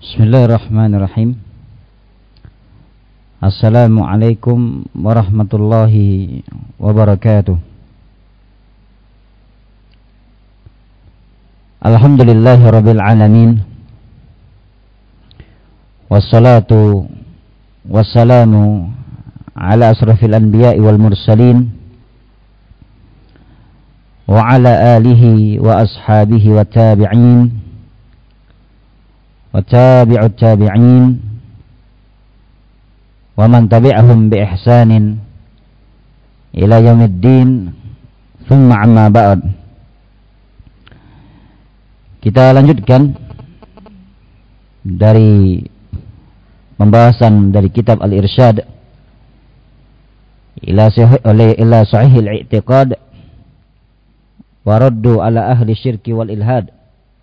Bismillahirrahmanirrahim. Assalamualaikum warahmatullahi wabarakatuh. Alhamdulillahi rabbil alamin. Wassalatu wassalamu ala asrafil anbiya'i wal mursalin wa ala alihi wa ashabihi wa tabi'in wa tabi'ut tabi'in wa man tabi'ahum bi ihsanin ila yaumiddin, thumma amma ba'd. Kita lanjutkan dari pembahasan dari kitab Al-Irsyad ila sahih al-i'tiqad wa raddu ala ahli syirki wal ilhad.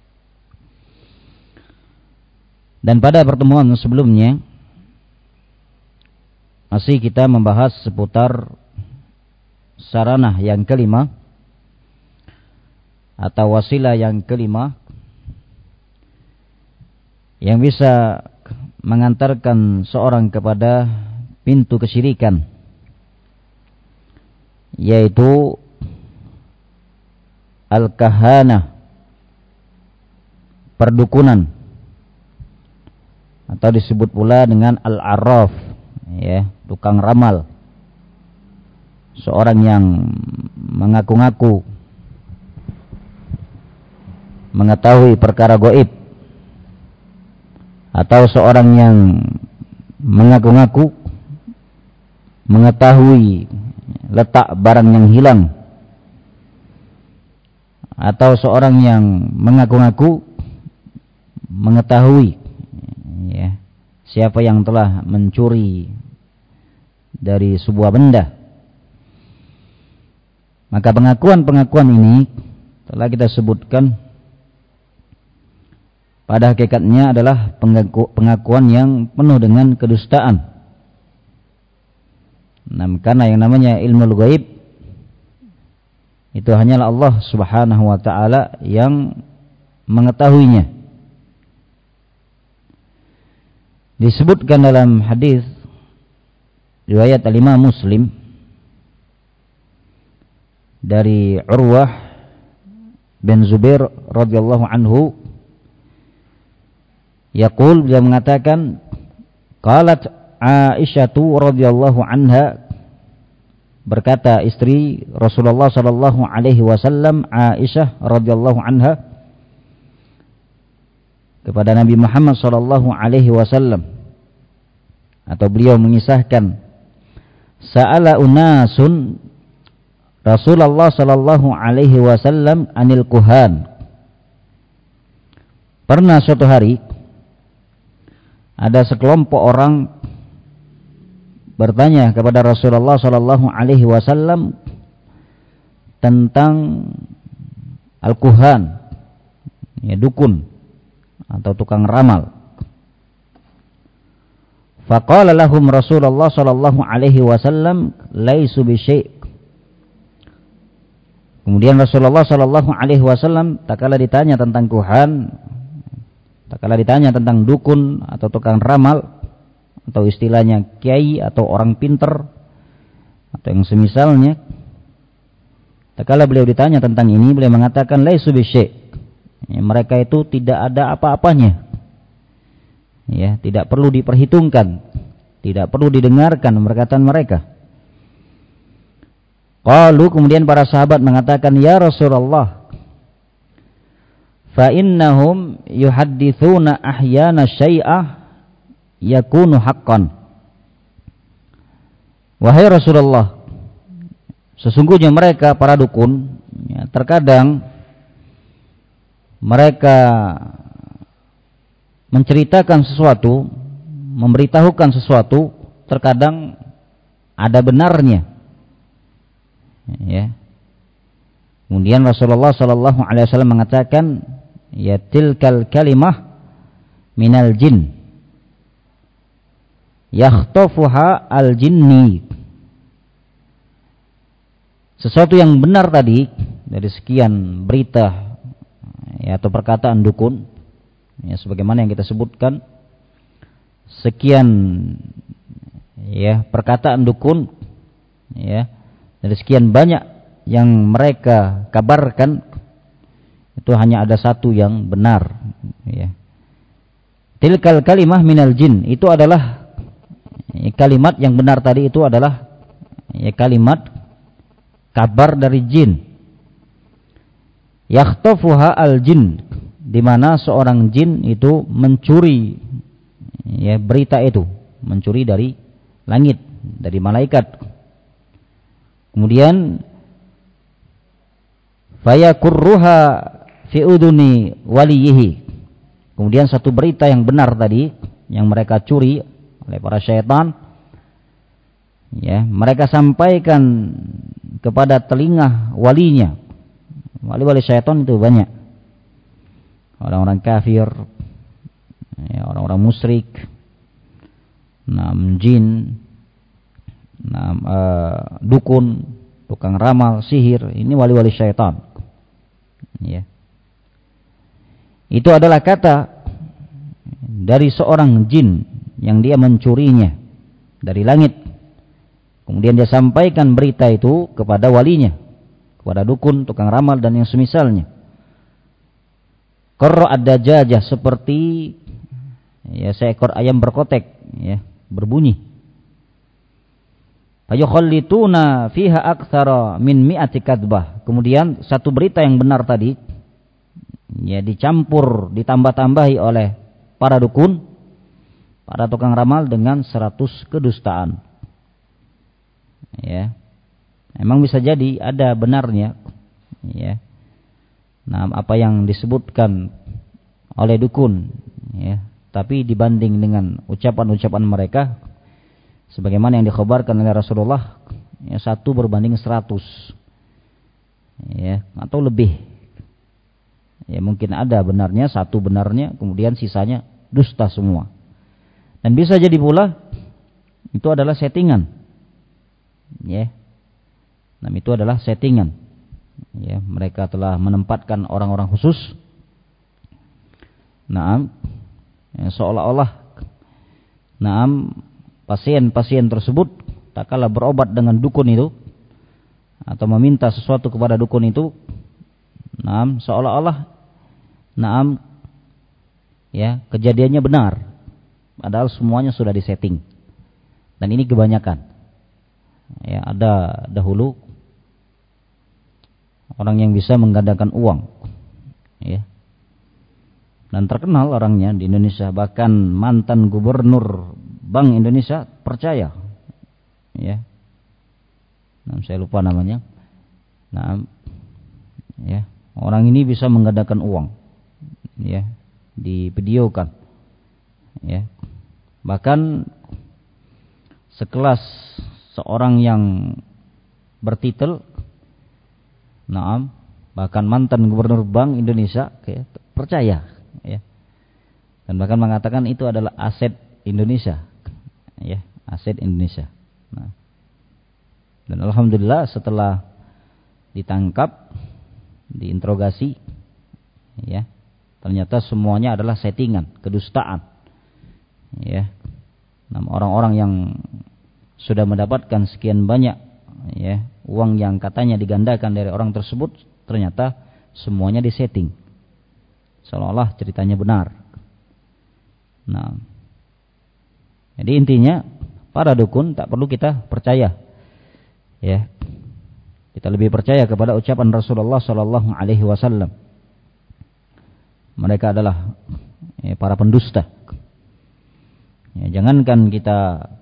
Dan pada pertemuan sebelumnya masih kita membahas seputar sarana yang kelima atau wasilah yang kelima yang bisa mengantarkan seorang kepada pintu kesyirikan, yaitu al-kahana, perdukunan, atau disebut pula dengan al-arraf, ya, tukang ramal. Seorang yang mengaku-ngaku mengetahui perkara gaib, atau seorang yang mengaku-ngaku mengetahui letak barang yang hilang, atau seorang yang mengaku-ngaku mengetahui, ya, siapa yang telah mencuri dari sebuah benda. Maka pengakuan-pengakuan ini telah kita sebutkan pada hakikatnya adalah pengakuan yang penuh dengan kedustaan. Karena yang namanya ilmu gaib itu hanyalah Allah Subhanahu wa taala yang mengetahuinya. Disebutkan dalam hadis riwayat Al-Imam Muslim dari Urwah bin Zubair radhiyallahu anhu, yaqul, beliau mengatakan, qalat Aisyatu radhiyallahu anha, berkata istri Rasulullah sallallahu alaihi wasallam Aisyah radhiyallahu anha kepada Nabi Muhammad sallallahu alaihi wasallam, atau beliau mengisahkan, sa'ala unasun Rasulullah sallallahu alaihi wasallam anil kuhan. Pernah suatu hari ada sekelompok orang bertanya kepada Rasulullah sallallahu alaihi wasallam tentang al-kuhan, ya, dukun atau tukang ramal. Faqala lahum Rasulullah sallallahu alaihi wasallam laisu bisyai'. Kemudian Rasulullah sallallahu alaihi wasallam tatkala ditanya tentang kuhan, tatkala ditanya tentang dukun atau tukang ramal, atau istilahnya kiai atau orang pinter atau yang semisalnya, tatkala beliau ditanya tentang ini, beliau mengatakan laisu bisyai', ya, mereka itu tidak ada apa-apanya, ya, tidak perlu diperhitungkan, tidak perlu didengarkan perkataan mereka. Qalu, kemudian para sahabat mengatakan, ya Rasulullah, fa innahum yuhadditsuna ahyana syai'ah yakunu haqqan. Wahai Rasulullah, sesungguhnya mereka para dukun, ya, terkadang mereka menceritakan sesuatu, memberitahukan sesuatu, terkadang ada benarnya, ya. Kemudian Rasulullah sallallahu alaihi wasallam mengatakan, ya tilkal kalimah minal jin yakhtafuha al jinni. Sesuatu yang benar tadi dari sekian berita, ya, atau perkataan dukun, Ya, sebagaimana yang kita sebutkan, sekian ya perkataan dukun, ya, dari sekian banyak yang mereka kabarkan, itu hanya ada satu yang benar, ya. Tilkal kalimah minal jin, itu adalah kalimat yang benar tadi, itu adalah ya, kalimat kabar dari jin. Yakhtafuha al jin, di mana seorang jin itu mencuri ya berita itu, mencuri dari langit, dari malaikat. Kemudian fayakurruha fi uduni waliyihi. Kemudian satu berita yang benar tadi yang mereka curi oleh para syaitan, ya, mereka sampaikan kepada telinga walinya. Wali-wali syaitan itu banyak. Orang-orang kafir, ya, orang-orang musyrik, jin, dukun, tukang ramal, sihir, ini wali-wali syaitan. Ya. Itu adalah kata dari seorang jin yang dia mencurinya dari langit. Kemudian dia sampaikan berita itu kepada walinya, kepada dukun, tukang ramal dan yang semisalnya. Qarra ad-dajajah, seperti ya seekor ayam berkotek, ya, berbunyi. Fayukhallituna fiha aktsara min mi'ati kadbah. Kemudian satu berita yang benar tadi ya dicampur, ditambah-tambahi oleh para dukun, para tukang ramal dengan 100 kedustaan. Ya. Memang bisa jadi ada benarnya, ya. Nah, apa yang disebutkan oleh dukun, ya, tapi dibanding dengan ucapan-ucapan mereka, sebagaimana yang dikhabarkan oleh Rasulullah, ya, 1 berbanding 100, ya, atau lebih. Ya, mungkin ada benarnya, 1 benarnya, kemudian sisanya dusta semua. Dan bisa jadi pula itu adalah settingan, ya. Nah, itu adalah settingan. Ya, mereka telah menempatkan orang-orang khusus. Naam, ya, seolah-olah pasien-pasien tersebut tak kalah berobat dengan dukun itu atau meminta sesuatu kepada dukun itu, seolah-olah ya, kejadiannya benar, padahal semuanya sudah disetting. Dan ini kebanyakan. Ya, ada dahulu orang yang bisa menggandakan uang, ya, dan terkenal orangnya di Indonesia, bahkan mantan gubernur Bank Indonesia percaya, ya. Saya lupa namanya. Ya, orang ini bisa menggandakan uang, ya, divideokan, ya. Bahkan sekelas seorang yang bertitel, bahkan mantan gubernur Bank Indonesia, ya, percaya, ya, dan bahkan mengatakan itu adalah aset Indonesia, ya, aset Indonesia. Nah, dan alhamdulillah setelah ditangkap, diinterogasi, ya, ternyata semuanya adalah settingan, kedustaan, ya. Orang-orang yang sudah mendapatkan sekian banyak, ya, uang yang katanya digandakan dari orang tersebut, ternyata semuanya disetting, seolah-olah ceritanya benar. Nah, jadi intinya para dukun tak perlu kita percaya, ya. Kita lebih percaya kepada ucapan Rasulullah Sallallahu Alaihi Wasallam. Mereka adalah, ya, para pendusta. Ya, jangankan kita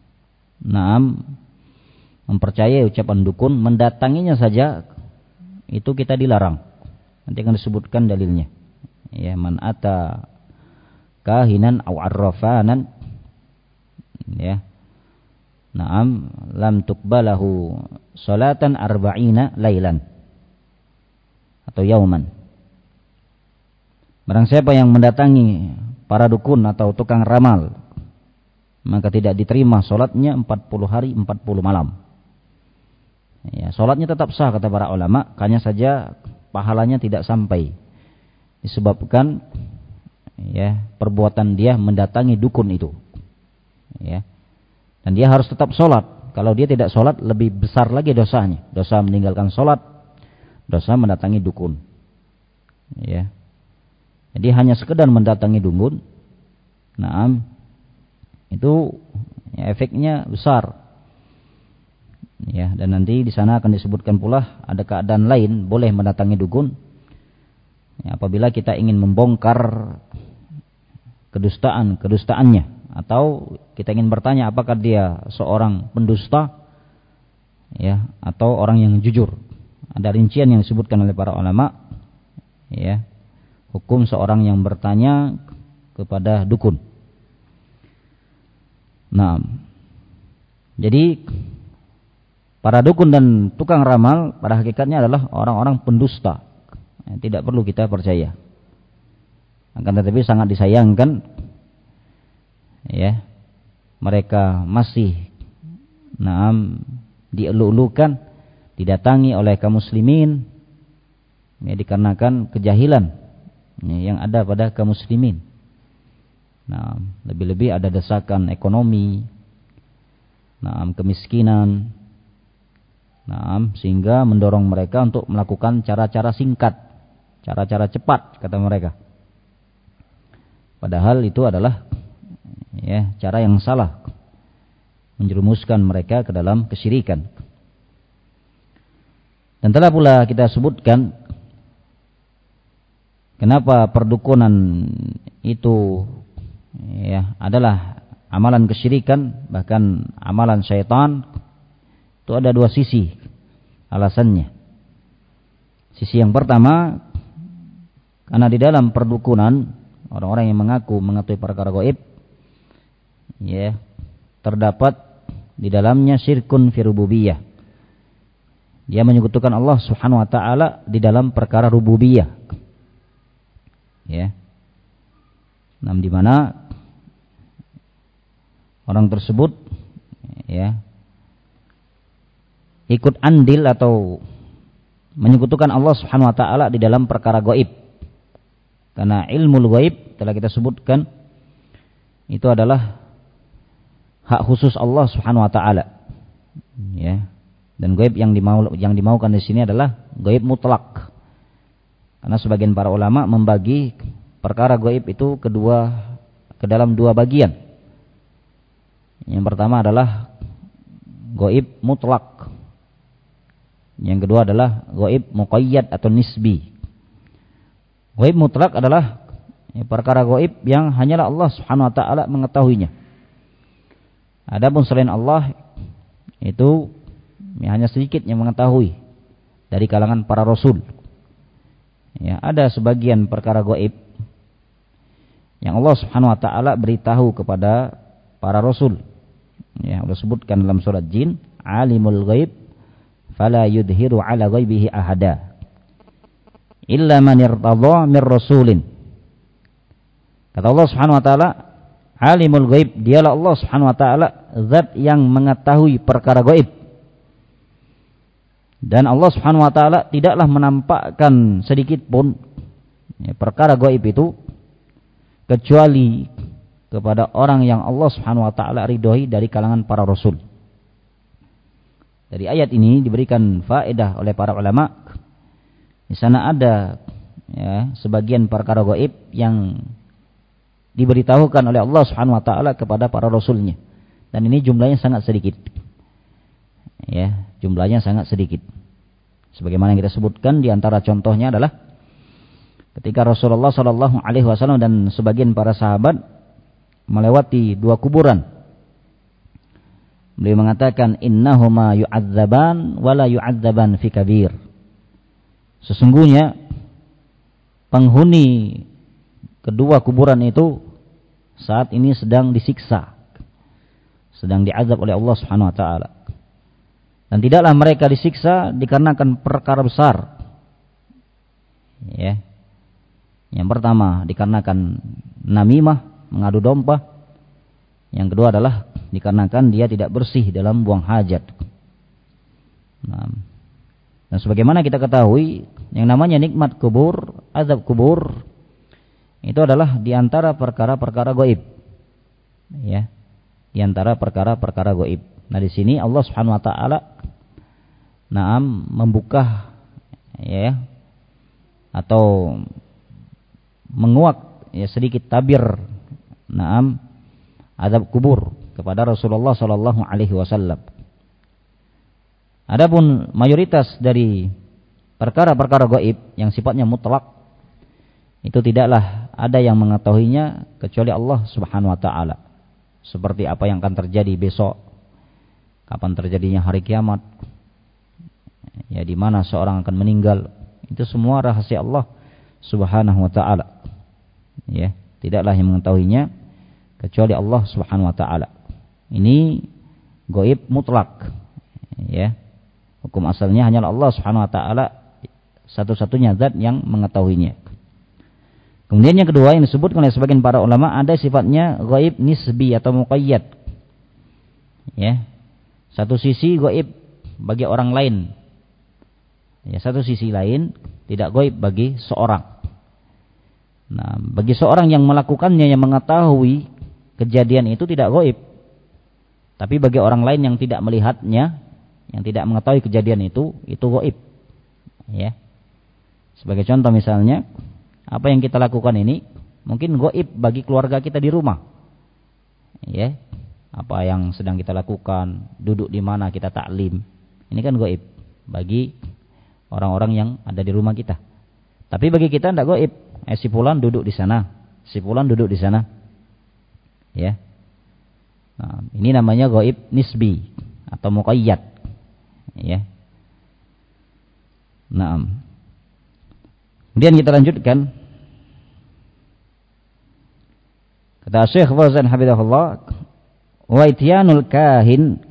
mempercayai ucapan dukun, mendatanginya saja itu kita dilarang. Nanti akan disebutkan dalilnya. Ya, man ata kahinan aw arrafanan, ya, lam tuqbalahu salatan arba'ina lailan atau yauman. Barang siapa yang mendatangi para dukun atau tukang ramal, maka tidak diterima salatnya 40 hari 40 malam. Ya, salatnya tetap sah kata para ulama, hanya saja pahalanya tidak sampai, disebabkan, ya, perbuatan dia mendatangi dukun itu. Ya. Dan dia harus tetap sholat. Kalau dia tidak sholat, lebih besar lagi dosanya. Dosa meninggalkan sholat, dosa mendatangi dukun. Ya. Jadi hanya sekedar mendatangi dukun, itu ya, efeknya besar. Ya, dan nanti di sana akan disebutkan pula ada keadaan lain boleh mendatangi dukun. Ya, apabila kita ingin membongkar kedustaannya, atau kita ingin bertanya apakah dia seorang pendusta, ya, atau orang yang jujur. Ada rincian yang disebutkan oleh para ulama, ya, hukum seorang yang bertanya kepada dukun. Nah, jadi para dukun dan tukang ramal pada hakikatnya adalah orang-orang pendusta. Tidak perlu kita percaya. Akan tetapi sangat disayangkan, ya, mereka masih dielu-elukan, didatangi oleh kaum muslimin, ya, dikarenakan kejahilan, ya, yang ada pada kaum muslimin. Nah, lebih-lebih ada desakan ekonomi, kemiskinan, sehingga mendorong mereka untuk melakukan cara-cara singkat, cara-cara cepat, kata mereka. Padahal itu adalah, ya, cara yang salah, menjerumuskan mereka ke dalam kesyirikan. Dan telah pula kita sebutkan kenapa perdukunan itu, ya, adalah amalan kesyirikan, bahkan amalan syaitan. Itu ada dua sisi alasannya. Sisi yang pertama, karena di dalam perdukunan orang-orang yang mengaku mengetahui perkara gaib, ya, terdapat di dalamnya syirkun fi rububiyah. Dia menyekutukan Allah Subhanahu wa taala di dalam perkara rububiyah. Ya. Di mana orang tersebut, ya, ikut andil atau menyekutukan Allah Subhanahu wa taala di dalam perkara gaib. Karena ilmu gaib telah kita sebutkan itu adalah hak khusus Allah Subhanahu wa taala. Ya. Dan gaib yang dimaukan di sini adalah gaib mutlak. Karena sebagian para ulama membagi perkara gaib itu ke dalam dua bagian. Yang pertama adalah gaib mutlak. Yang kedua adalah gaib muqayyad atau nisbi. Gaib mutlak adalah, ya, perkara gaib yang hanyalah Allah Subhanahu wa taala mengetahuinya. Adapun selain Allah itu, ya, hanya sedikit yang mengetahui dari kalangan para rasul. Ya, ada sebagian perkara gaib yang Allah Subhanahu wa taala beritahu kepada para rasul. Ya, Allah sebutkan dalam surat Jin, alimul ghaib fala yudhiru ala ghaibihi ahada illa man irtadha mir rasulin. Kata Allah Subhanahu wa taala, alimul ghaib, dialah Allah Subhanahu wa taala zat yang mengetahui perkara gaib. Dan Allah Subhanahu wa taala tidaklah menampakkan sedikit pun, ya, perkara gaib itu kecuali kepada orang yang Allah Subhanahu wa taala ridhoi dari kalangan para rasul. Dari ayat ini diberikan faedah oleh para ulama. Di sana ada, ya, sebagian perkara gaib yang diberitahukan oleh Allah Subhanahu wa taala kepada para rasulnya. Dan ini jumlahnya sangat sedikit. Ya, jumlahnya sangat sedikit. Sebagaimana yang kita sebutkan, di antara contohnya adalah ketika Rasulullah sallallahu alaihi wasallam dan sebagian para sahabat melewati dua kuburan. Beliau mengatakan, innahuma yu'adzaban wa la yu'adzaban fi kabir. Sesungguhnya penghuni kedua kuburan itu saat ini sedang disiksa, sedang diazab oleh Allah Subhanahu wa taala. Dan tidaklah mereka disiksa dikarenakan perkara besar. Ya. Yang pertama dikarenakan namimah, mengadu domba. Yang kedua adalah dikarenakan dia tidak bersih dalam buang hajat. Dan sebagaimana kita ketahui, yang namanya nikmat kubur, azab kubur, itu adalah di antara perkara-perkara gaib. Ya. Di antara perkara-perkara gaib. Nah, di sini Allah Subhanahu wa taala membuka ya atau menguak ya sedikit tabir azab kubur kepada Rasulullah sallallahu alaihi wasallam. Adapun mayoritas dari perkara-perkara gaib yang sifatnya mutlak itu tidaklah ada yang mengetahuinya kecuali Allah Subhanahu wa taala. Seperti apa yang akan terjadi besok, kapan terjadinya hari kiamat, ya di mana seorang akan meninggal, itu semua rahasia Allah Subhanahu wa taala. Ya, tidaklah yang mengetahuinya kecuali Allah Subhanahu wa taala. Ini gaib mutlak. Ya. Hukum asalnya hanyalah Allah Subhanahu wa taala satu-satunya zat yang mengetahuinya. Kemudian yang kedua yang disebutkan oleh sebagian para ulama ada sifatnya gaib nisbi atau muqayyad. Ya. Satu sisi gaib bagi orang lain. Ya, satu sisi lain tidak gaib bagi seorang. Nah, bagi seorang yang melakukannya yang mengetahui kejadian itu tidak gaib. Tapi bagi orang lain yang tidak melihatnya, yang tidak mengetahui kejadian itu gaib. Ya. Sebagai contoh misalnya, apa yang kita lakukan ini mungkin gaib bagi keluarga kita di rumah. Ya. Apa yang sedang kita lakukan, duduk di mana kita taklim. Ini kan gaib bagi orang-orang yang ada di rumah kita. Tapi bagi kita tidak gaib. Si fulan duduk di sana, si fulan duduk di sana. Ya. Nah, ini namanya gaib nisbi atau muqayyad. Ya. Nah. Kemudian kita lanjutkan. Kata Syekh Fauzan hafizahullah, wa ityanul kahin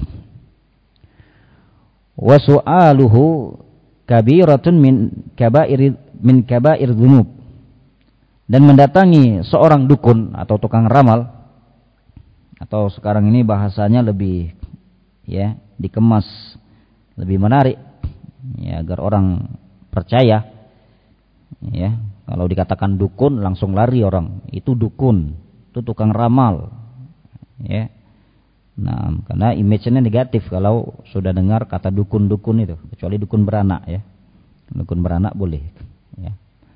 wa su'aluhu kabiratun min kabair dzunub. Dan mendatangi seorang dukun atau tukang ramal, atau sekarang ini bahasanya lebih ya dikemas lebih menarik ya agar orang percaya. Ya, kalau dikatakan dukun langsung lari orang, itu dukun, itu tukang ramal. Ya. Nah, karena image-nya negatif kalau sudah dengar kata dukun-dukun itu, kecuali dukun beranak ya. Dukun beranak boleh ya.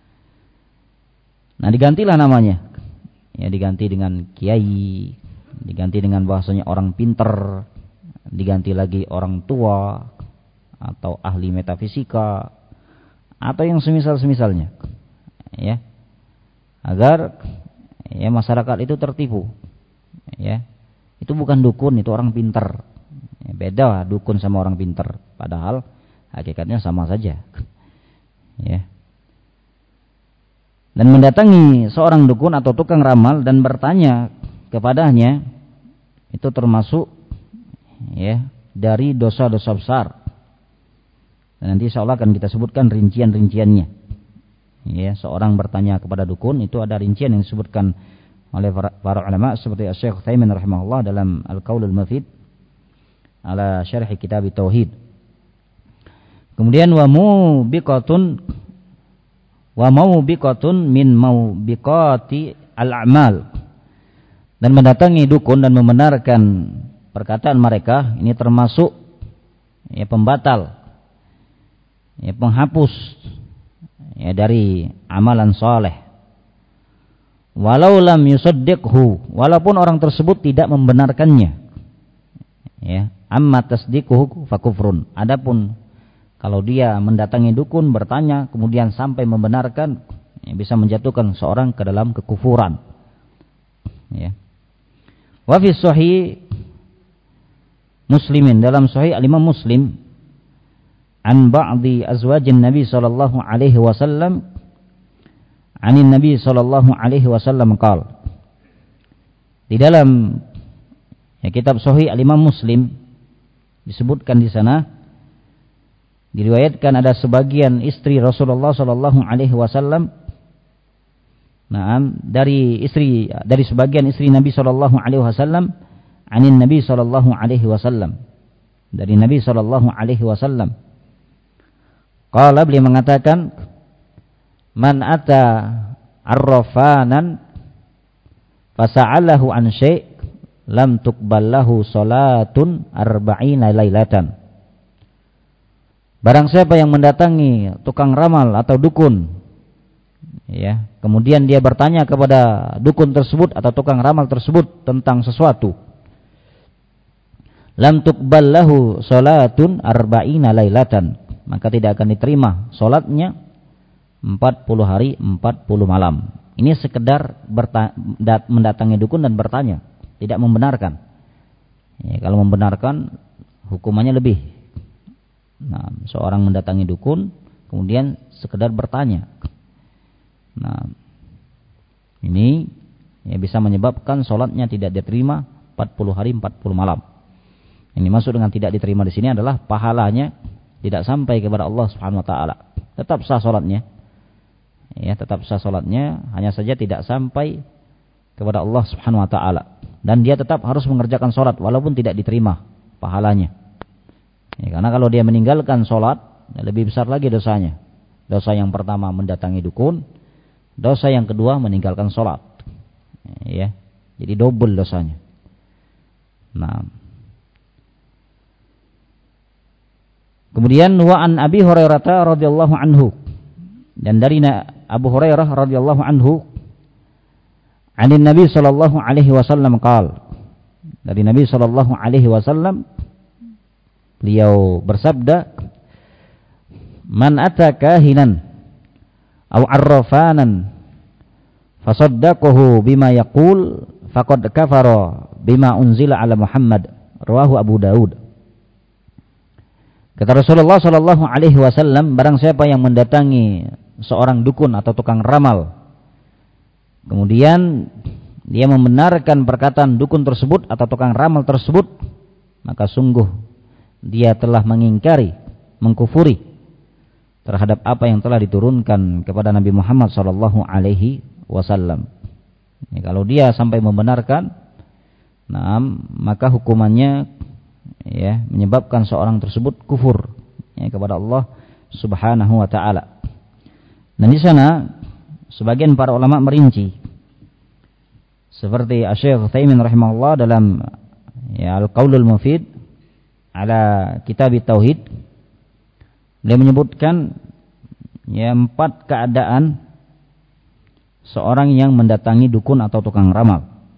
Nah, digantilah namanya. Ya, diganti dengan kiai, diganti dengan bahasanya orang pinter, diganti lagi orang tua atau ahli metafisika atau yang semisal-semisalnya. Ya. Agar ya masyarakat itu tertipu. Ya. Itu bukan dukun, itu orang pinter. Ya, beda dukun sama orang pinter, padahal hakikatnya sama saja. Ya. Dan mendatangi seorang dukun atau tukang ramal dan bertanya kepadanya itu termasuk ya dari dosa-dosa besar. Dan nanti insyaallah akan kita sebutkan rincian-rinciannya. Ya, seorang bertanya kepada dukun itu ada rincian yang disebutkan oleh para ulama seperti Syekh Utsaimin rahimahullah dalam Al-Qaulul Mufid ala syarh kitab Tauhid. Kemudian wa maubiqatun min maubiqati al-a'mal. Dan mendatangi dukun dan membenarkan perkataan mereka ini termasuk ya pembatal, ya penghapus ya dari amalan saleh. Walau lam yusaddiqhu, walaupun orang tersebut tidak membenarkannya. Ya, amma tasdiquhu fakufrun. Adapun kalau dia mendatangi dukun bertanya kemudian sampai membenarkan, ya, bisa menjatuhkan seorang ke dalam kekufuran. Ya. Wa fi sahih Muslimin, dalam sahih Al-Imam Muslim, an ba'di azwajin Nabi sallallahu alaihi wasallam, anin Nabi sallallahu alaihi wasallam qaal. Di dalam ya, kitab sahih Al-Imam Muslim disebutkan di sana, diriwayatkan ada sebagian istri Rasulullah sallallahu alaihi wasallam, dari sebagian istri Nabi sallallahu alaihi wasallam, anin Nabi sallallahu alaihi wasallam, dari Nabi sallallahu alaihi wasallam. Qala, beliau mengatakan, man ata arrafanan fasa'alahu an syai' lam tuqbal lahu salatun arba'ina lailatan. Barang siapa yang mendatangi tukang ramal atau dukun, ya, kemudian dia bertanya kepada dukun tersebut atau tukang ramal tersebut tentang sesuatu, lam tuqbal lahu salatun arba'ina lailatan, maka tidak akan diterima salatnya 40 hari 40 malam. Ini sekedar mendatangi dukun dan bertanya, tidak membenarkan. Ya, kalau membenarkan hukumannya lebih. Nah, seorang mendatangi dukun kemudian sekedar bertanya. Nah, ini ya bisa menyebabkan sholatnya tidak diterima 40 hari 40 malam. Ini masuk dengan tidak diterima di sini adalah pahalanya tidak sampai kepada Allah Subhanahu wa taala. Tetap sah sholatnya. Ya, tetap sah sholatnya, hanya saja tidak sampai kepada Allah Subhanahu wa taala. Dan dia tetap harus mengerjakan sholat walaupun tidak diterima pahalanya. Ya, karena kalau dia meninggalkan sholat, lebih besar lagi dosanya. Dosa yang pertama mendatangi dukun, dosa yang kedua meninggalkan sholat. Ya, jadi double dosanya. Nah, kemudian wa an Abi Hurairah radhiyallahu anhu, dan dari Abu Hurairah radhiyallahu anhu, anin Nabi sallallahu alaihi wasallam qaal, dari Nabi sallallahu alaihi wasallam beliau bersabda, man ataka kahinan aw arrafanan fasaddaqahu bima yaqul faqad kafara bima unzila ala Muhammad, rawahu Abu Daud. Kata Rasulullah sallallahu alaihi wasallam, barang siapa yang mendatangi seorang dukun atau tukang ramal, kemudian dia membenarkan perkataan dukun tersebut atau tukang ramal tersebut, maka sungguh dia telah mengingkari, mengkufuri terhadap apa yang telah diturunkan kepada Nabi Muhammad sallallahu alaihi wasallam. Ya, kalau dia sampai membenarkan, nah, maka hukumannya ya menyebabkan seorang tersebut kufur ya, kepada Allah Subhanahu wa taala. Dan di sana sebagian para ulama merinci, seperti Asy-Syaikh Utsaimin rahimahullah dalam ya Al-Qaulul Mufid ala Kitab Tauhid, dia menyebutkan ya 4 keadaan seorang yang mendatangi dukun atau tukang ramal.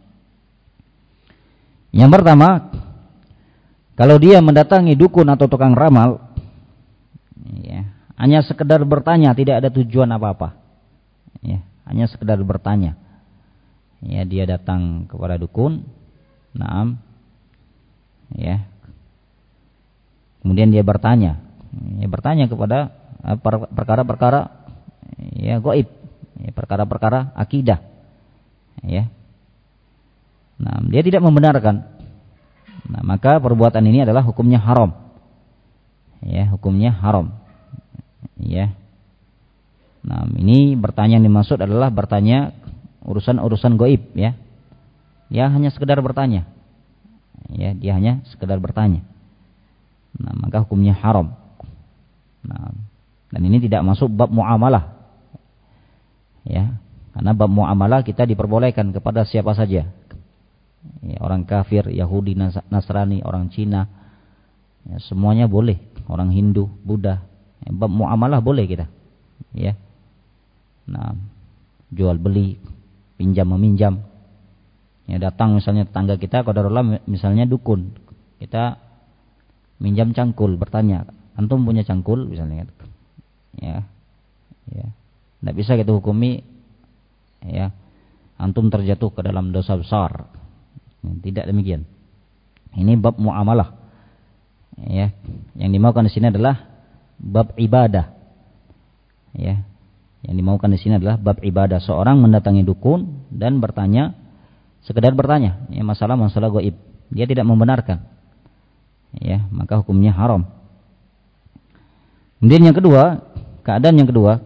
Yang pertama, kalau dia mendatangi dukun atau tukang ramal ya, hanya sekedar bertanya, tidak ada tujuan apa-apa. Ya, hanya sekedar bertanya. Ya, dia datang kepada dukun, naam. Ya. Kemudian dia bertanya. Ya, bertanya kepada perkara-perkara ya gaib, ya, perkara-perkara akidah. Ya. Nah, dia tidak membenarkan. Nah, maka perbuatan ini adalah hukumnya haram. Ya, hukumnya haram. Ya. Nah, ini bertanya yang dimaksud adalah bertanya urusan-urusan gaib, ya. Dia hanya sekedar bertanya. Ya, dia hanya sekedar bertanya. Nah, maka hukumnya haram. Nah, dan ini tidak masuk bab muamalah. Ya, karena bab muamalah kita diperbolehkan kepada siapa saja. Ya, orang kafir, Yahudi, Nasrani, orang Cina, ya, semuanya boleh. Orang Hindu, Buddha, ya, bab muamalah boleh kita. Ya. Nah, jual beli, pinjam meminjam. Ya, datang misalnya tetangga kita, qadarullah misalnya dukun. Kita minjam cangkul, bertanya, antum punya cangkul misalnya. Ya. Ya. Tidak bisa kita hukumi ya, antum terjatuh ke dalam dosa besar. Tidak demikian. Ini bab muamalah. Ya, yang dimaukan di sini adalah bab ibadah. Ya. Yang dimaukan di sini adalah bab ibadah. Seorang mendatangi dukun dan bertanya, sekedar bertanya, ya, masalah-masalah gaib. Dia tidak membenarkan. Ya, maka hukumnya haram. Kemudian yang kedua, keadaan yang kedua,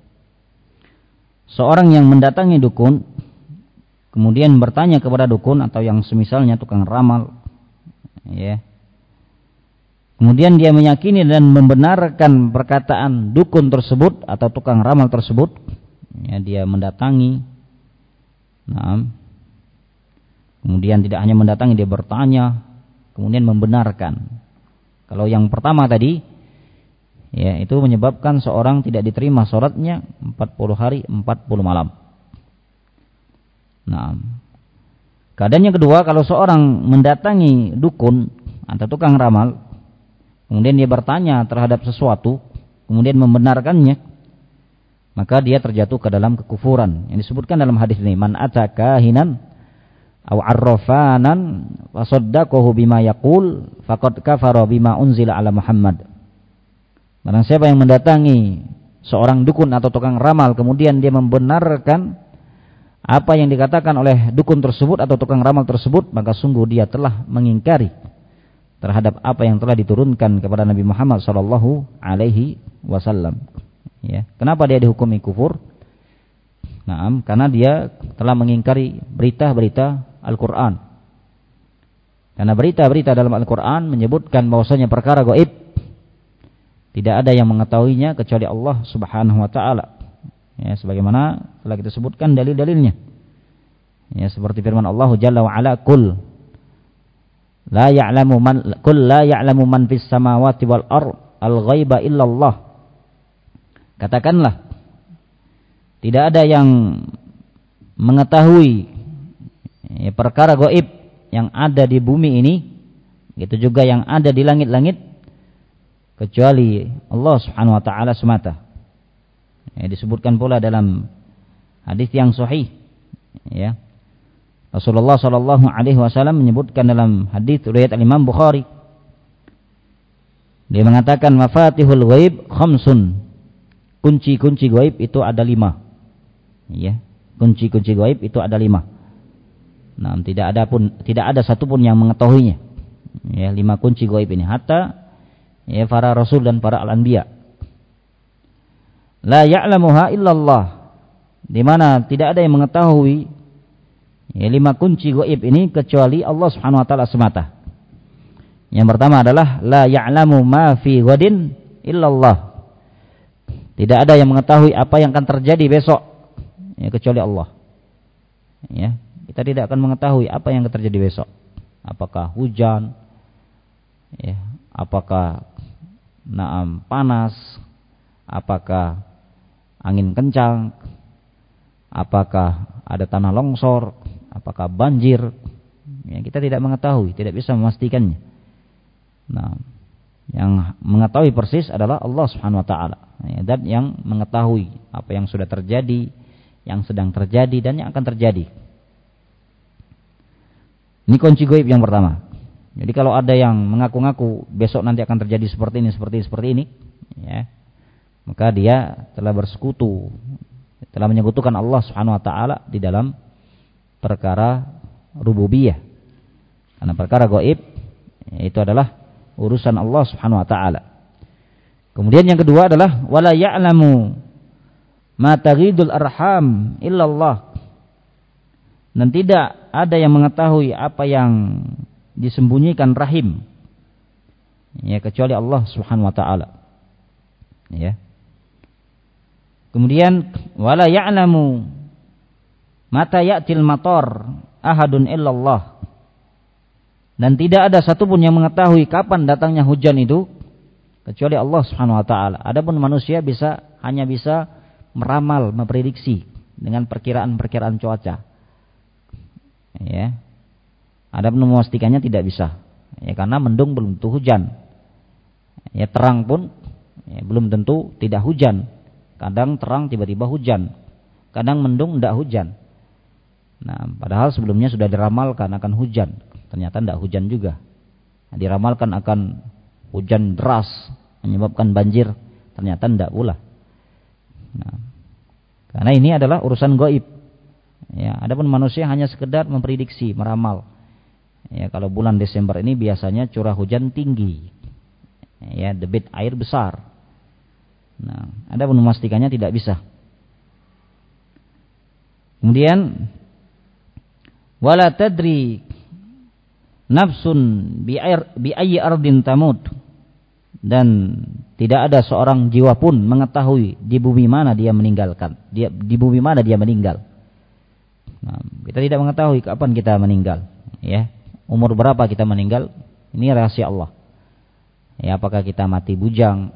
seorang yang mendatangi dukun kemudian bertanya kepada dukun atau yang semisalnya tukang ramal, ya. Kemudian dia meyakini dan membenarkan perkataan dukun tersebut atau tukang ramal tersebut, ya, dia mendatangi. Nah, kemudian tidak hanya mendatangi, dia bertanya, kemudian membenarkan. Kalau yang pertama tadi, ya, itu menyebabkan seorang tidak diterima sholatnya 40 hari 40 malam. Nah, keadaan yang kedua, kalau seorang mendatangi dukun atau tukang ramal, kemudian dia bertanya terhadap sesuatu, kemudian membenarkannya, maka dia terjatuh ke dalam kekufuran. Yang disebutkan dalam hadis ini, man ataka hinan aw arrafanan fasaddaqahu bima yaqul faqad kafara bima unzila ala Muhammad. Barang siapa yang mendatangi seorang dukun atau tukang ramal, kemudian dia membenarkan apa yang dikatakan oleh dukun tersebut atau tukang ramal tersebut, maka sungguh dia telah mengingkari terhadap apa yang telah diturunkan kepada Nabi Muhammad sallallahu alaihi wasallam. Ya, kenapa dia dihukumi kufur? Naam, karena dia telah mengingkari berita-berita Al-Qur'an. Karena berita-berita dalam Al-Qur'an menyebutkan bahwasanya perkara gaib tidak ada yang mengetahuinya kecuali Allah Subhanahu wa taala. Ya, sebagaimana telah kita sebutkan dalil-dalilnya. Ya, seperti firman Allah Jalla wa Ala, "Qul la ya'lamu man fis samawati wal ard al-ghaiba illallah." Katakanlah, tidak ada yang mengetahui perkara gaib yang ada di bumi ini, begitu juga yang ada di langit-langit, kecuali Allah Subhanahu wa taala semata. Ya, disebutkan pula dalam hadis yang sahih, ya. Rasulullah sallallahu alaihi wasallam menyebutkan dalam hadis riwayat Imam Bukhari, dia mengatakan mafatihul ghaib khamsun. Kunci-kunci gaib itu ada 5. Ya, kunci-kunci gaib itu ada 5. Nah, tidak ada satupun yang mengetahuinya. Ya, 5 kunci gaib ini, hatta ya para rasul dan para al-anbiya. La ya'lamuha illallah, di mana tidak ada yang mengetahui ya 5 kunci gaib ini kecuali Allah Subhanahu wa taala semata. Yang pertama adalah la ya'lamu ma fi ghadin illallah. Tidak ada yang mengetahui apa yang akan terjadi besok ya, kecuali Allah. Ya, kita tidak akan mengetahui apa yang akan terjadi besok. Apakah hujan, ya, apakah panas, apakah angin kencang, apakah ada tanah longsor, apakah banjir. Ya, kita tidak mengetahui, tidak bisa memastikannya. Nah, yang mengetahui persis adalah Allah Subhanahu wa taala. Ya, dan yang mengetahui apa yang sudah terjadi, yang sedang terjadi, dan yang akan terjadi. Ini kunci gaib yang pertama. Jadi kalau ada yang mengaku-ngaku besok nanti akan terjadi seperti ini, ya, maka dia telah bersekutu, telah menyekutukan Allah Subhanahu wa taala di dalam perkara rububiyah. Karena perkara gaib itu adalah urusan Allah Subhanahu wa taala. Kemudian yang kedua adalah wala ya'lamu ma taghidul arham illallah. Dan tidak ada yang mengetahui apa yang disembunyikan rahim ya, kecuali Allah Subhanahu wa taala. Ya. Kemudian wala ya'lamu mata ya'til matar ahadun illallah. Dan tidak ada satupun yang mengetahui kapan datangnya hujan itu kecuali Allah Subhanahu wa taala. Adapun manusia hanya bisa meramal, memprediksi dengan perkiraan-perkiraan cuaca. Ya. Adapun memastikannya tidak bisa. Ya, karena mendung belum tentu hujan. Ya, terang pun ya, belum tentu tidak hujan. Kadang terang tiba-tiba hujan. Kadang mendung tidak hujan. Nah, padahal sebelumnya sudah diramalkan akan hujan. Ternyata tidak hujan juga. Nah, diramalkan akan hujan deras menyebabkan banjir, ternyata tidak pula. Nah, karena ini adalah urusan gaib. Ya, adapun manusia hanya sekedar memprediksi, meramal. Ya, kalau bulan Desember ini biasanya curah hujan tinggi. Ya, debit air besar. Nah, adapun memastikannya tidak bisa. Kemudian wala tadri nafsun bi ayyi ardin tamut. dan tidak ada seorang jiwa pun mengetahui di bumi mana dia meninggalkan, di bumi mana dia meninggal. Nah, kita tidak mengetahui kapan kita meninggal, ya. Umur berapa kita meninggal, ini rahasia Allah. Ya, apakah kita mati bujang,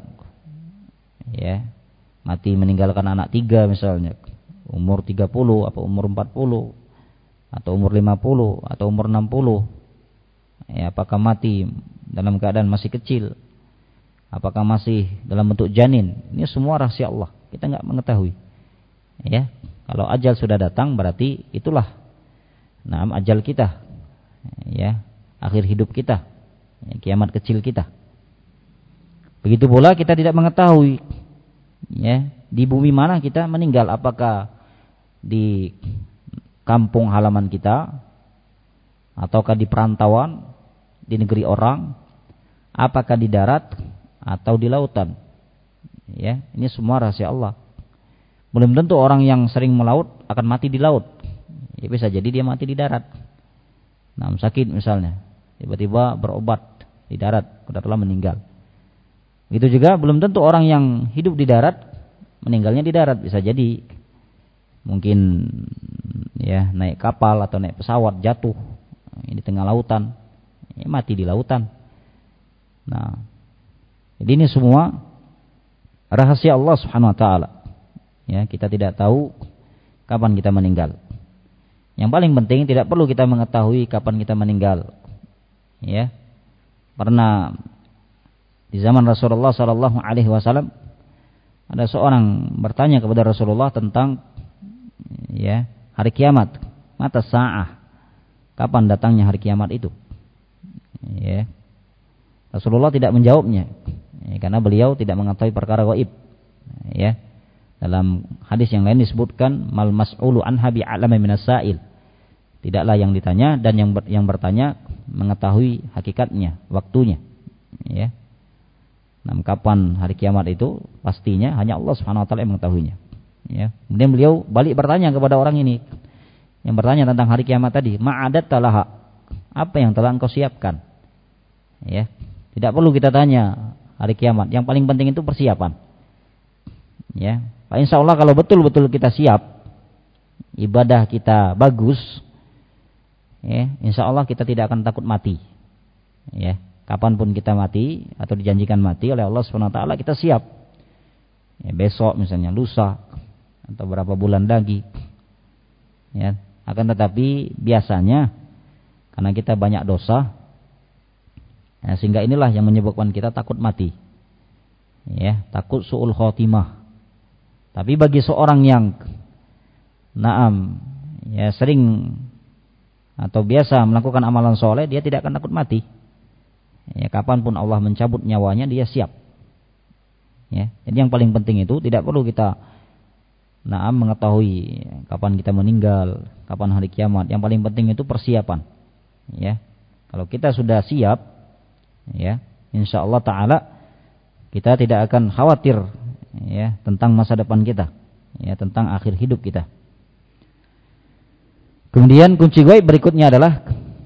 ya, mati meninggalkan anak 3 misalnya, umur 30 atau umur 40 atau umur 50 atau umur 60. Ya, apakah mati dalam keadaan masih kecil, apakah masih dalam bentuk janin, ini semua rahasia Allah, kita enggak mengetahui. Ya, kalau ajal sudah datang berarti itulah ajal kita. Ya, akhir hidup kita, ya, kiamat kecil kita. Begitu pula kita tidak mengetahui, ya, di bumi mana kita meninggal, apakah di kampung halaman kita ataukah di perantauan, di negeri orang, apakah di darat atau di lautan. Ya, ini semua rahasia Allah. Belum tentu orang yang sering melaut akan mati di laut. Ya, bisa jadi dia mati di darat. Nah, sakit misalnya, tiba-tiba berobat di darat, kemudian meninggal. Begitu juga belum tentu orang yang hidup di darat meninggalnya di darat, bisa jadi mungkin ya naik kapal atau naik pesawat jatuh di tengah lautan, ya, mati di lautan. Nah, jadi ini semua rahasia Allah Subhanahu wa taala. Ya, kita tidak tahu kapan kita meninggal. Yang paling penting tidak perlu kita mengetahui kapan kita meninggal. Ya. Pernah di zaman Rasulullah sallallahu alaihi wasallam ada seorang bertanya kepada Rasulullah tentang, ya, hari kiamat. Mata sa'ah. Kapan datangnya hari kiamat itu? Ya. Rasulullah tidak menjawabnya, ya, karena beliau tidak mengetahui perkara gaib. Ya. Dalam hadis yang lain disebutkan mal mas'ulu anha bi'alama minas sa'il. Tidaklah yang ditanya dan yang bertanya mengetahui hakikatnya, waktunya. Ya. Nah, kapan hari kiamat itu pastinya hanya Allah Subhanahu wa taala yang mengetahuinya. Ya. Kemudian beliau balik bertanya kepada orang ini yang bertanya tentang hari kiamat tadi, ma'adatta laha? Apa yang telah engkau siapkan? Ya. Tidak perlu kita tanya hari kiamat. Yang paling penting itu persiapan. Ya. Insya Allah kalau betul-betul kita siap, ibadah kita bagus, ya, insya Allah kita tidak akan takut mati. Ya, kapanpun kita mati atau dijanjikan mati oleh Allah Subhanahu wa taala, kita siap. Ya, besok misalnya, lusa atau berapa bulan lagi. Ya, akan tetapi biasanya karena kita banyak dosa, ya, sehingga inilah yang menyebabkan kita takut mati. Ya, takut su'ul khotimah. Tapi bagi seorang yang ya, sering atau biasa melakukan amalan soleh, dia tidak akan takut mati. Ya, kapanpun Allah mencabut nyawanya, dia siap. Ya, jadi yang paling penting itu tidak perlu kita mengetahui kapan kita meninggal, kapan hari kiamat. Yang paling penting itu persiapan. Ya, kalau kita sudah siap, ya, insya Allah Taala kita tidak akan khawatir, ya, tentang masa depan kita, ya, tentang akhir hidup kita. Kemudian kunci gaib berikutnya adalah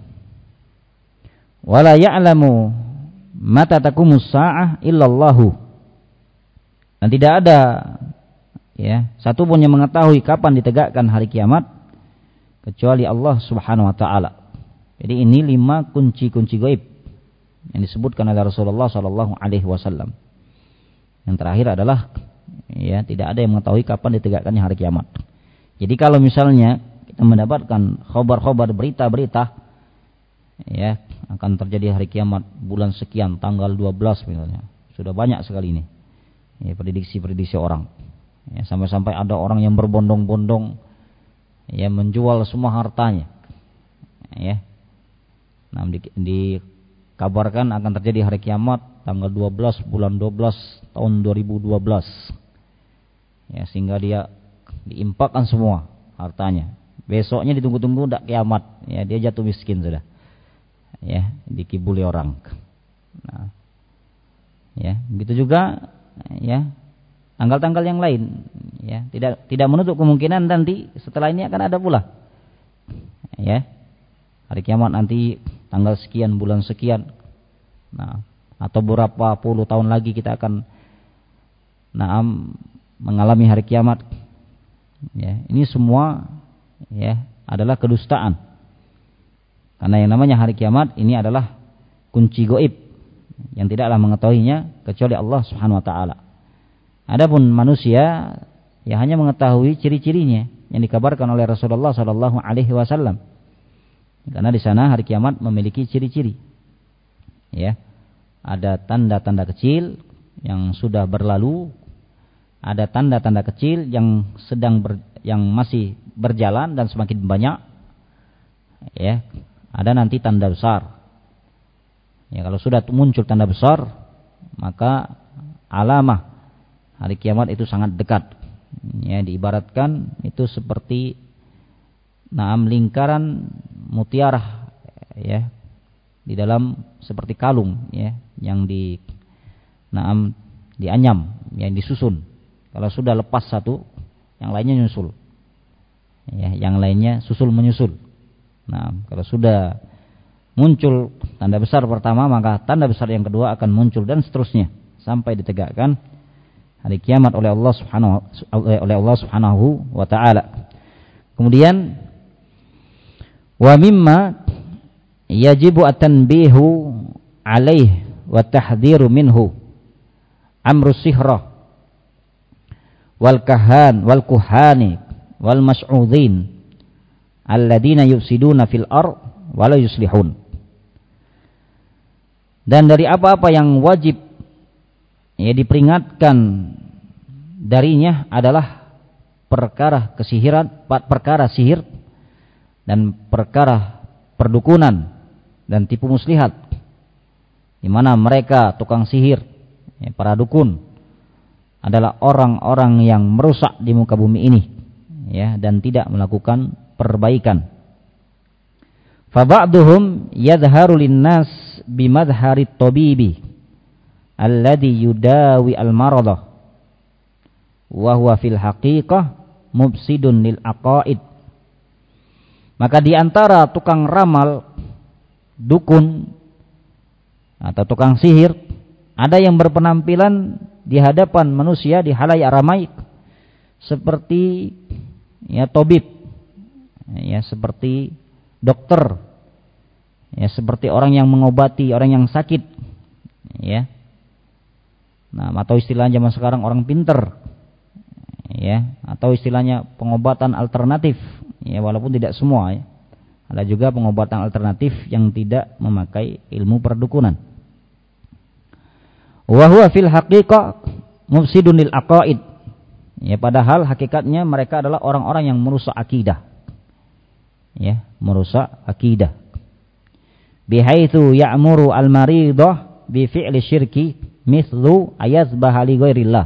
wala ya'lamu mata taqumus sa'ah illallahu. Dan tidak ada, ya, satu pun yang mengetahui kapan ditegakkan hari kiamat kecuali Allah Subhanahu wa taala. Jadi ini 5 kunci-kunci gaib yang disebutkan oleh Rasulullah sallallahu alaihi wasallam. Yang terakhir adalah, ya, tidak ada yang mengetahui kapan ditegakkannya hari kiamat. Jadi kalau misalnya kita mendapatkan khabar-khabar, berita-berita, ya, akan terjadi hari kiamat bulan sekian, tanggal 12 misalnya. Sudah banyak sekali ini, ya, prediksi-prediksi orang. Ya, sampai-sampai ada orang yang berbondong-bondong, ya, menjual semua hartanya. Ya. Nah, dikabarkan akan terjadi hari kiamat tanggal 12 bulan 12 tahun 2012. Ya, sehingga dia diimpakkan semua hartanya. Besoknya ditunggu-tunggu tidak kiamat, ya, dia jatuh miskin sudah. Ya, dikibuli orang. Nah, ya, begitu juga, ya, tanggal-tanggal yang lain, ya, tidak menutup kemungkinan nanti setelah ini akan ada pula. Ya. Hari kiamat nanti tanggal sekian bulan sekian. Nah, atau beberapa puluh tahun lagi kita akan mengalami hari kiamat. Ya, ini semua ya adalah kedustaan. Karena yang namanya hari kiamat ini adalah kunci gaib yang tidaklah mengetahuinya kecuali Allah Subhanahu wa taala. Adapun manusia ya hanya mengetahui ciri-cirinya yang dikabarkan oleh Rasulullah sallallahu alaihi wasallam. Karena di sana hari kiamat memiliki ciri-ciri. Ya. Ada tanda-tanda kecil yang sudah berlalu, ada tanda-tanda kecil yang yang masih berjalan dan semakin banyak. Ya. Ada nanti tanda besar. Ya, kalau sudah muncul tanda besar, maka alamah hari kiamat itu sangat dekat. Ya, diibaratkan itu seperti lingkaran mutiara ya di dalam seperti kalung ya yang dianyam, yang disusun. Kalau sudah lepas satu, yang lainnya nyusul. Ya, yang lainnya susul menyusul. Nah, kalau sudah muncul tanda besar pertama, maka tanda besar yang kedua akan muncul dan seterusnya sampai ditegakkan hari kiamat oleh Allah Subhanahu wa taala. Kemudian wa mimma yajibu at-tanbihu alaihi wa tahdhiru minhu amru sihra wal kahan wal kuhani wal mas'udhin alladzina yufsiduna fil ard wa la yuslihun. Dan dari apa-apa yang wajib ya diperingatkan darinya adalah perkara kesihiran, perkara sihir dan perkara perdukunan dan tipu muslihat, di mana mereka tukang sihir, ya, para dukun adalah orang-orang yang merusak di muka bumi ini, ya, dan tidak melakukan perbaikan. Fa ba'duhum yadhharu lin-nas bimadhharit tabibi alladhi yudawi al-maradah wa huwa fil haqiqah mufsidun lil aqaid. Maka di antara tukang ramal, dukun atau tukang sihir, ada yang berpenampilan di hadapan manusia di halayak ramai seperti ya tabib, ya seperti dokter, ya seperti orang yang mengobati orang yang sakit, ya. Nah, atau istilahnya zaman sekarang orang pinter, ya, atau istilahnya pengobatan alternatif, ya, walaupun tidak semua, ya. Ada juga pengobatan alternatif yang tidak memakai ilmu perdukunan. Wa huwa fil haqiqah mufsidun lil aqaid. Ya, padahal hakikatnya mereka adalah orang-orang yang merusak akidah. Ya, merusak akidah. Bihaitsu ya'muru al-maridah bi fi'li syirki mithlu ayazbaha li ghairillah.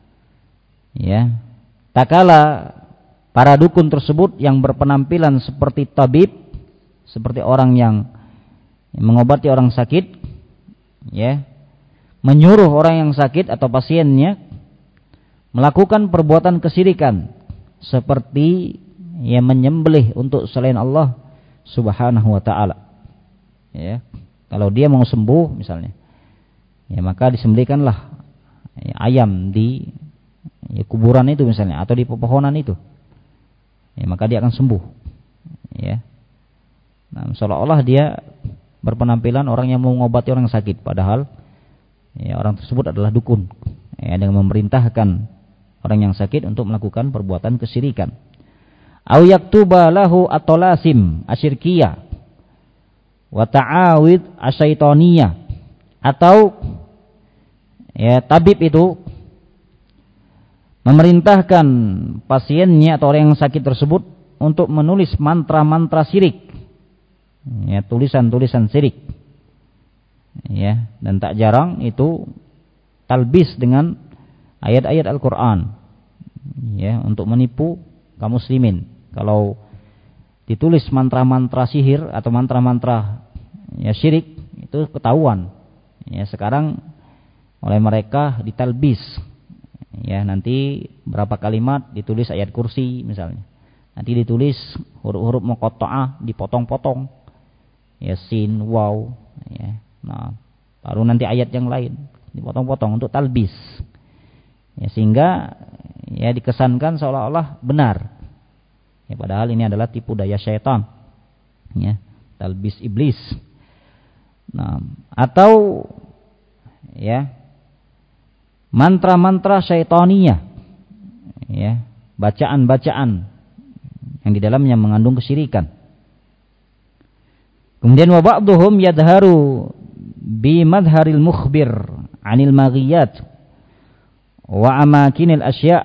Ya. Takala para dukun tersebut yang berpenampilan seperti tabib, seperti orang yang mengobati orang sakit, ya, menyuruh orang yang sakit atau pasiennya melakukan perbuatan kesyirikan seperti yang menyembelih untuk selain Allah Subhanahu wa taala. Ya, kalau dia mau sembuh misalnya, ya maka disembelihkanlah ya, ayam di ya, kuburan itu misalnya atau di pepohonan itu. Ya, maka dia akan sembuh. Ya. Nah, seolah-olah dia berpenampilan orang yang mau mengobati orang sakit, padahal ya, orang tersebut adalah dukun, ya, dengan memerintahkan orang yang sakit untuk melakukan perbuatan kesyirikan. Au yaktuba lahu at-talasim asyirkiyah wa ta'awid asyaitoniyah, atau ya tabib itu memerintahkan pasiennya atau orang yang sakit tersebut untuk menulis mantra-mantra syirik, ya, tulisan-tulisan syirik, ya, dan tak jarang itu talbis dengan ayat-ayat Al-Qur'an, ya, untuk menipu kaum muslimin. Kalau ditulis mantra-mantra sihir atau mantra-mantra ya syirik, itu ketahuan. Ya, sekarang oleh mereka ditalbis. Ya, nanti berapa kalimat ditulis ayat kursi misalnya. Nanti ditulis huruf-huruf muqatta'ah dipotong-potong. Ya, sin, waw, ya. Nah, baru nanti ayat yang lain, dipotong-potong untuk talbis. Ya, sehingga ya dikesankan seolah-olah benar. Ya, padahal ini adalah tipu daya syaitan. Ya, talbis iblis. Nah, atau ya mantra-mantra syaitaniyah. Ya, bacaan-bacaan yang di dalamnya mengandung kesyirikan. Kemudian wa ba'dhum yadharu bi madharil mukhbir 'anil maghiyat wa amakinil asya'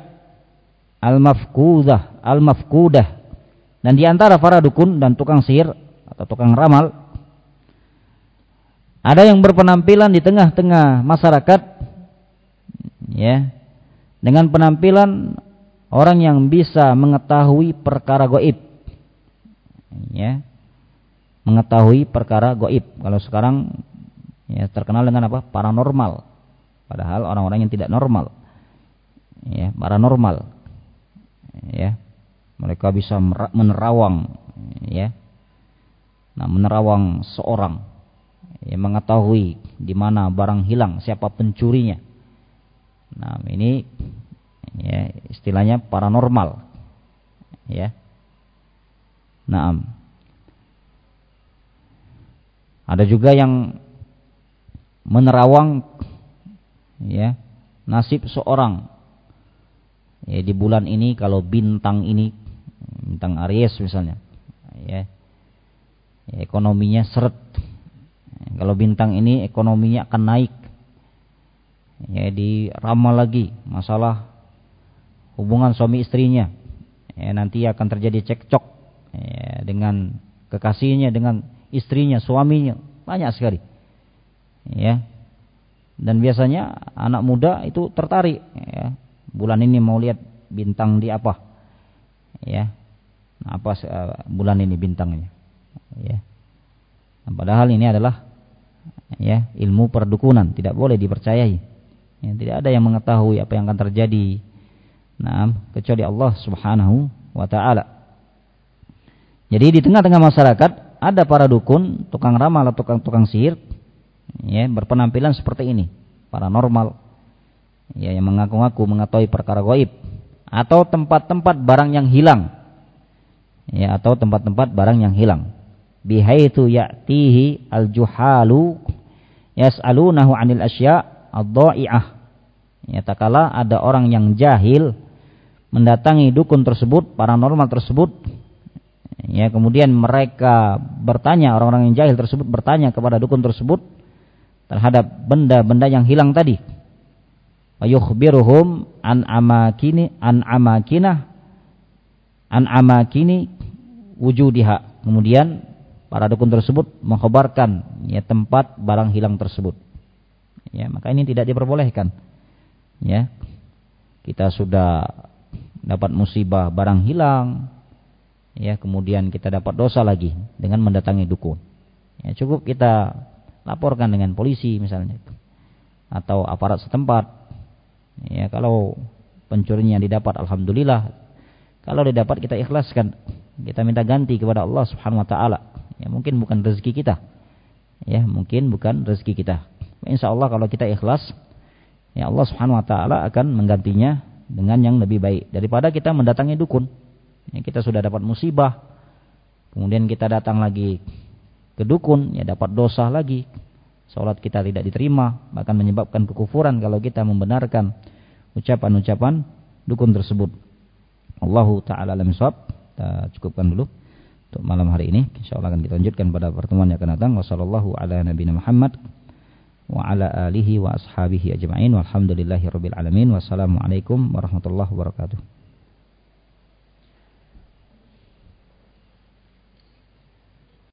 al-mafkudah. Dan di antara para dukun dan tukang sihir atau tukang ramal, ada yang berpenampilan di tengah-tengah masyarakat ya, dengan penampilan orang yang bisa mengetahui perkara gaib. Ya. Mengetahui perkara gaib. Kalau sekarang ya terkenal dengan apa? Paranormal. Padahal orang-orang yang tidak normal. Ya, paranormal. Ya. Mereka bisa menerawang ya. Nah, menerawang seorang, ya, mengetahui di mana barang hilang, siapa pencurinya. Nah, ini ya istilahnya paranormal. Ya. Naam. Ada juga yang menerawang ya nasib seorang. Ya, di bulan ini kalau bintang ini, bintang Aries misalnya, ya, ekonominya seret. Kalau bintang ini ekonominya akan naik. Ya, diramal lagi masalah hubungan suami istrinya. Ya, nanti akan terjadi cekcok ya, dengan kekasihnya, dengan istrinya, suaminya, banyak sekali. Ya. Dan biasanya anak muda itu tertarik ya. Bulan ini mau lihat bintang di apa. Ya. Nah, apa bulan ini bintangnya. Ya. Nah, padahal ini adalah ya ilmu perdukunan, tidak boleh dipercayai. Ya, tidak ada yang mengetahui apa yang akan terjadi. Nah, kecuali Allah Subhanahu wa taala. Jadi di tengah-tengah masyarakat ada para dukun, tukang ramal atau tukang sihir ya, berpenampilan seperti ini, paranormal. Ya, yang mengaku-ngaku mengetahui perkara gaib atau tempat-tempat barang yang hilang. Ya, atau tempat-tempat barang yang hilang. Bihaitsu ya'tihi al-juhalu yas'alunahu 'anil asya' ad-dha'i'ah. Ya, tak kala ada orang yang jahil mendatangi dukun tersebut, paranormal tersebut. Ya, kemudian mereka bertanya, orang-orang yang jahil tersebut bertanya kepada dukun tersebut terhadap benda-benda yang hilang tadi. Wa yukhbiruhum an amakini wujudiha. Kemudian para dukun tersebut mengkhabarkan ya tempat barang hilang tersebut. Ya, maka ini tidak diperbolehkan. Ya. Kita sudah dapat musibah barang hilang, ya, kemudian kita dapat dosa lagi dengan mendatangi dukun. Ya, cukup kita laporkan dengan polisi misalnya atau aparat setempat. Ya, kalau pencurinya didapat, alhamdulillah. Kalau didapat, kita ikhlaskan, kita minta ganti kepada Allah Subhanahu wa taala. Ya, mungkin bukan rezeki kita. Ya, mungkin bukan rezeki kita. Insyaallah kalau kita ikhlas, ya Allah Subhanahu wa taala akan menggantinya dengan yang lebih baik daripada kita mendatangi dukun. Ya, kita sudah dapat musibah, kemudian kita datang lagi ke dukun, ya dapat dosa lagi. Salat kita tidak diterima, bahkan menyebabkan kekufuran kalau kita membenarkan ucapan-ucapan dukun tersebut. Allahu ta'ala alam shawab. Kita cukupkan dulu untuk malam hari ini. Insyaallah akan kita lanjutkan pada pertemuan yang akan datang. Wassallallahu ala nabiyina Muhammad wa ala alihi wa ashabihi ajma'in. Walhamdulillahirabbil alamin. Wassalamualaikum warahmatullahi wabarakatuh.